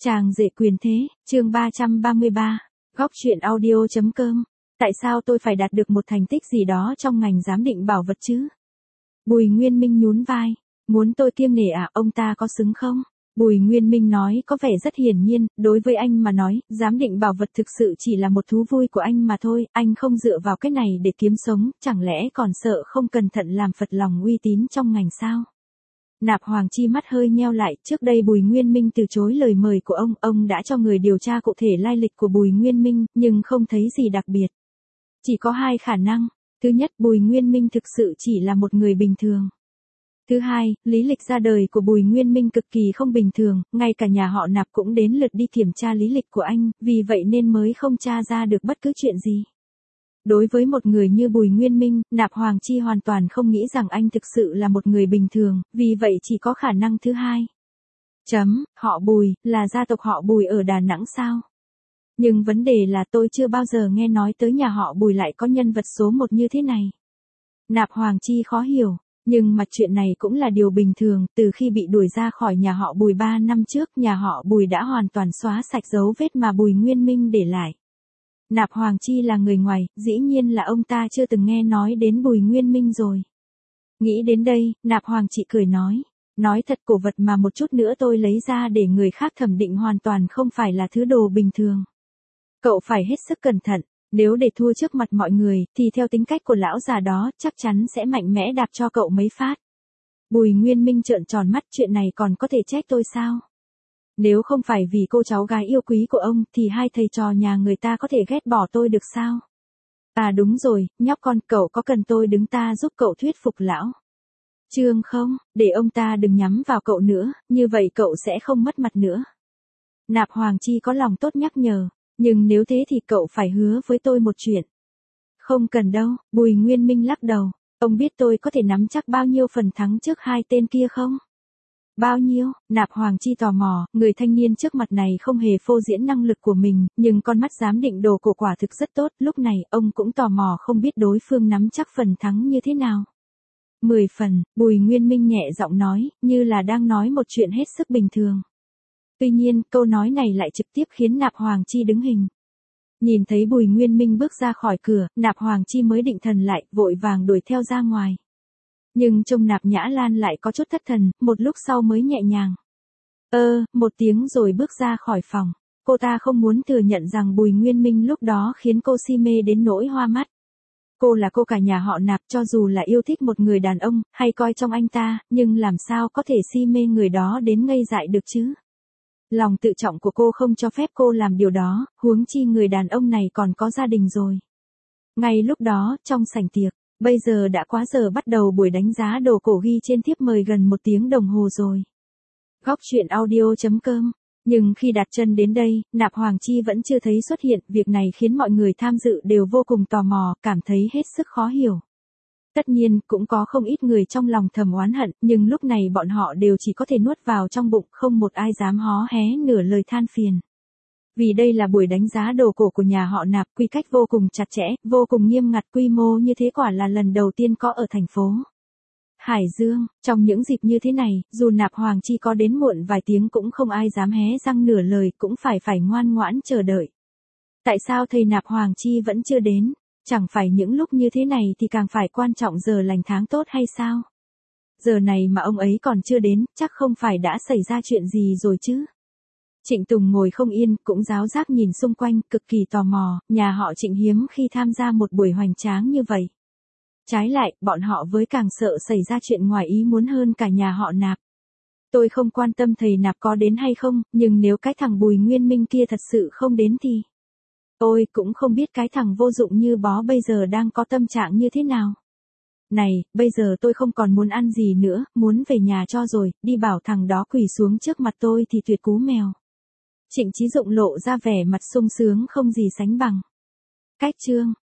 Chàng rể quyền thế, chương 333, góc truyện audio.com. Tại sao tôi phải đạt được một thành tích gì đó trong ngành giám định bảo vật chứ? Bùi Nguyên Minh nhún vai, muốn tôi kiêng nể à, ông ta có xứng không? Bùi Nguyên Minh nói có vẻ rất hiển nhiên, đối với anh mà nói, giám định bảo vật thực sự chỉ là một thú vui của anh mà thôi, anh không dựa vào cái này để kiếm sống, chẳng lẽ còn sợ không cẩn thận làm phật lòng uy tín trong ngành sao? Nạp Hoàng Chi mắt hơi nheo lại, trước đây Bùi Nguyên Minh từ chối lời mời của ông đã cho người điều tra cụ thể lai lịch của Bùi Nguyên Minh, nhưng không thấy gì đặc biệt. Chỉ có hai khả năng, thứ nhất Bùi Nguyên Minh thực sự chỉ là một người bình thường. Thứ hai, lý lịch ra đời của Bùi Nguyên Minh cực kỳ không bình thường, ngay cả nhà họ Nạp cũng đến lượt đi kiểm tra lý lịch của anh, vì vậy nên mới không tra ra được bất cứ chuyện gì. Đối với một người như Bùi Nguyên Minh, Nạp Hoàng Chi hoàn toàn không nghĩ rằng anh thực sự là một người bình thường, vì vậy chỉ có khả năng thứ hai. Họ Bùi, là gia tộc họ Bùi ở Đà Nẵng sao? Nhưng vấn đề là tôi chưa bao giờ nghe nói tới nhà họ Bùi lại có nhân vật số 1 như thế này. Nạp Hoàng Chi khó hiểu, nhưng mà chuyện này cũng là điều bình thường, từ khi bị đuổi ra khỏi nhà họ Bùi 3 năm trước, nhà họ Bùi đã hoàn toàn xóa sạch dấu vết mà Bùi Nguyên Minh để lại. Nạp Hoàng Chi là người ngoài, dĩ nhiên là ông ta chưa từng nghe nói đến Bùi Nguyên Minh rồi. Nghĩ đến đây, Nạp Hoàng Chi cười nói thật, cổ vật mà một chút nữa tôi lấy ra để người khác thẩm định hoàn toàn không phải là thứ đồ bình thường. Cậu phải hết sức cẩn thận, nếu để thua trước mặt mọi người, thì theo tính cách của lão già đó, chắc chắn sẽ mạnh mẽ đạp cho cậu mấy phát. Bùi Nguyên Minh trợn tròn mắt, chuyện này còn có thể trách tôi sao? Nếu không phải vì cô cháu gái yêu quý của ông, thì hai thầy trò nhà người ta có thể ghét bỏ tôi được sao? À đúng rồi, nhóc con, cậu có cần tôi đứng ta giúp cậu thuyết phục lão Trương không, để ông ta đừng nhắm vào cậu nữa, như vậy cậu sẽ không mất mặt nữa. Nạp Hoàng Chi có lòng tốt nhắc nhở, nhưng nếu thế thì cậu phải hứa với tôi một chuyện. Không cần đâu, Bùi Nguyên Minh lắc đầu, ông biết tôi có thể nắm chắc bao nhiêu phần thắng trước hai tên kia không? Bao nhiêu? Nạp Hoàng Chi tò mò, người thanh niên trước mặt này không hề phô diễn năng lực của mình, nhưng con mắt giám định đồ cổ quả thực rất tốt, lúc này ông cũng tò mò không biết đối phương nắm chắc phần thắng như thế nào. 10 phần, Bùi Nguyên Minh nhẹ giọng nói, như là đang nói một chuyện hết sức bình thường. Tuy nhiên, câu nói này lại trực tiếp khiến Nạp Hoàng Chi đứng hình. Nhìn thấy Bùi Nguyên Minh bước ra khỏi cửa, Nạp Hoàng Chi mới định thần lại, vội vàng đuổi theo ra ngoài. Nhưng trông Nạp Nhã Lan lại có chút thất thần, một lúc sau mới nhẹ nhàng. Một tiếng rồi bước ra khỏi phòng. Cô ta không muốn thừa nhận rằng Bùi Nguyên Minh lúc đó khiến cô si mê đến nỗi hoa mắt. Cô là cô cả nhà họ Nạp, cho dù là yêu thích một người đàn ông, hay coi trọng anh ta, nhưng làm sao có thể si mê người đó đến ngây dại được chứ? Lòng tự trọng của cô không cho phép cô làm điều đó, huống chi người đàn ông này còn có gia đình rồi. Ngay lúc đó, trong sảnh tiệc, bây giờ đã quá giờ bắt đầu buổi đánh giá đồ cổ, ghi trên thiếp mời gần 1 tiếng đồng hồ rồi. Góc truyện audio.com. Nhưng khi đặt chân đến đây, Nạp Hoàng Chi vẫn chưa thấy xuất hiện, việc này khiến mọi người tham dự đều vô cùng tò mò, cảm thấy hết sức khó hiểu. Tất nhiên, cũng có không ít người trong lòng thầm oán hận, nhưng lúc này bọn họ đều chỉ có thể nuốt vào trong bụng, không một ai dám hó hé nửa lời than phiền. Vì đây là buổi đánh giá đồ cổ của nhà họ Nạp, quy cách vô cùng chặt chẽ, vô cùng nghiêm ngặt, quy mô như thế quả là lần đầu tiên có ở thành phố Hải Dương. Trong những dịp như thế này, dù Nạp Hoàng Chi có đến muộn vài tiếng cũng không ai dám hé răng nửa lời, cũng phải ngoan ngoãn chờ đợi. Tại sao thầy Nạp Hoàng Chi vẫn chưa đến? Chẳng phải những lúc như thế này thì càng phải quan trọng giờ lành tháng tốt hay sao? Giờ này mà ông ấy còn chưa đến, chắc không phải đã xảy ra chuyện gì rồi chứ? Trịnh Tùng ngồi không yên, cũng ráo rác nhìn xung quanh, cực kỳ tò mò, nhà họ Trịnh hiếm khi tham gia một buổi hoành tráng như vậy. Trái lại, bọn họ với càng sợ xảy ra chuyện ngoài ý muốn hơn cả nhà họ Nạp. Tôi không quan tâm thầy Nạp có đến hay không, nhưng nếu cái thằng Bùi Nguyên Minh kia thật sự không đến thì... Tôi cũng không biết cái thằng vô dụng như bó bây giờ đang có tâm trạng như thế nào. Này, bây giờ tôi không còn muốn ăn gì nữa, muốn về nhà cho rồi, đi bảo thằng đó quỳ xuống trước mặt tôi thì tuyệt cú mèo. Trịnh Chí Dụng lộ ra vẻ mặt sung sướng không gì sánh bằng. Cách chương